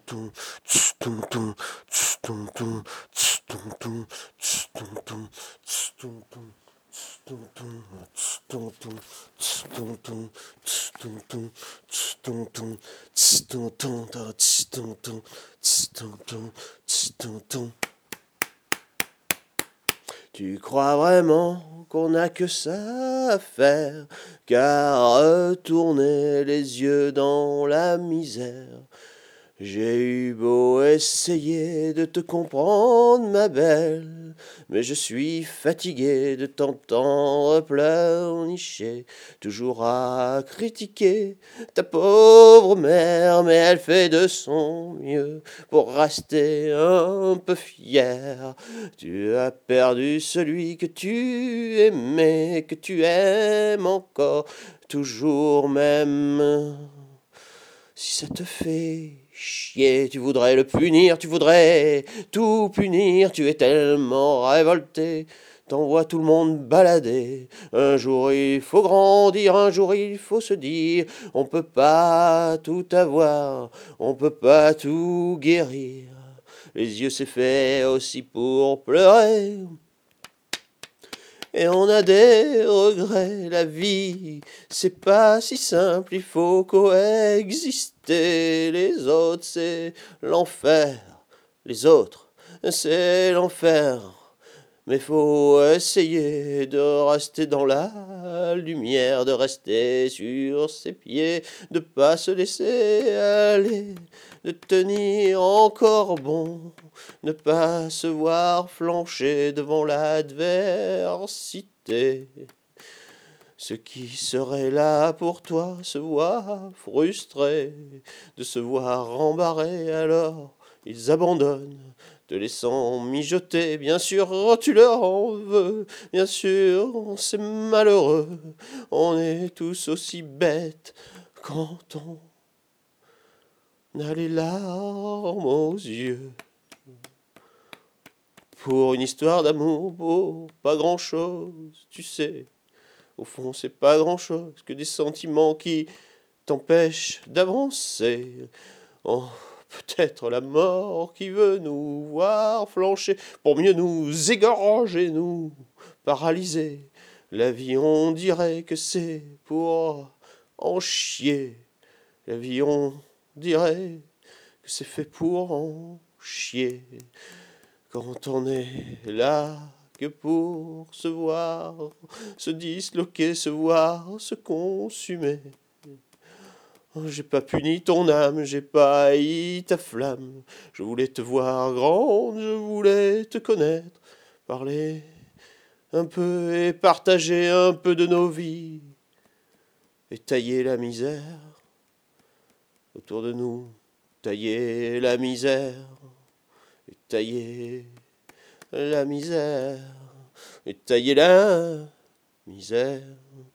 Tu crois vraiment qu'on n'a que ça à faire qu'à retourner les yeux dans la misère? J'ai eu beau essayer de te comprendre, ma belle, mais je suis fatigué de t'entendre pleurnicher, toujours à critiquer ta pauvre mère, mais elle fait de son mieux pour rester un peu fière. Tu as perdu celui que tu aimais, que tu aimes encore, toujours même. Si ça te fait chier, tu voudrais le punir, tu voudrais tout punir, tu es tellement révolté, t'envoies tout le monde balader. Un jour il faut grandir, un jour il faut se dire, on peut pas tout avoir, on peut pas tout guérir. Les yeux c'est fait aussi pour pleurer. Et on a des regrets, la vie, c'est pas si simple, il faut coexister. Les autres, c'est l'enfer. Les autres, c'est l'enfer. Mais faut essayer de rester dans la lumière, de rester sur ses pieds, de pas se laisser aller, de tenir encore bon, ne pas se voir flancher devant l'adversité. Ceux qui seraient là pour toi se voient frustrés de se voir embarrés, alors ils abandonnent, te laissant mijoter. Bien sûr, tu leur en veux, bien sûr, c'est malheureux. On est tous aussi bêtes quand on a les larmes aux yeux. Pour une histoire d'amour, pour pas grand-chose, tu sais. Au fond, c'est pas grand-chose que des sentiments qui t'empêchent d'avancer. Oh, peut-être la mort qui veut nous voir flancher pour mieux nous égorger, nous paralyser. La vie, on dirait que c'est pour en chier. La vie, on dirait que c'est fait pour en chier. Quand on est là que pour se voir, se disloquer, se voir, se consumer. J'ai pas puni ton âme, j'ai pas haï ta flamme. Je voulais te voir grande, je voulais te connaître, parler un peu et partager un peu de nos vies. Et tailler la misère autour de nous, tailler la misère, et tailler la misère, et tailler la misère.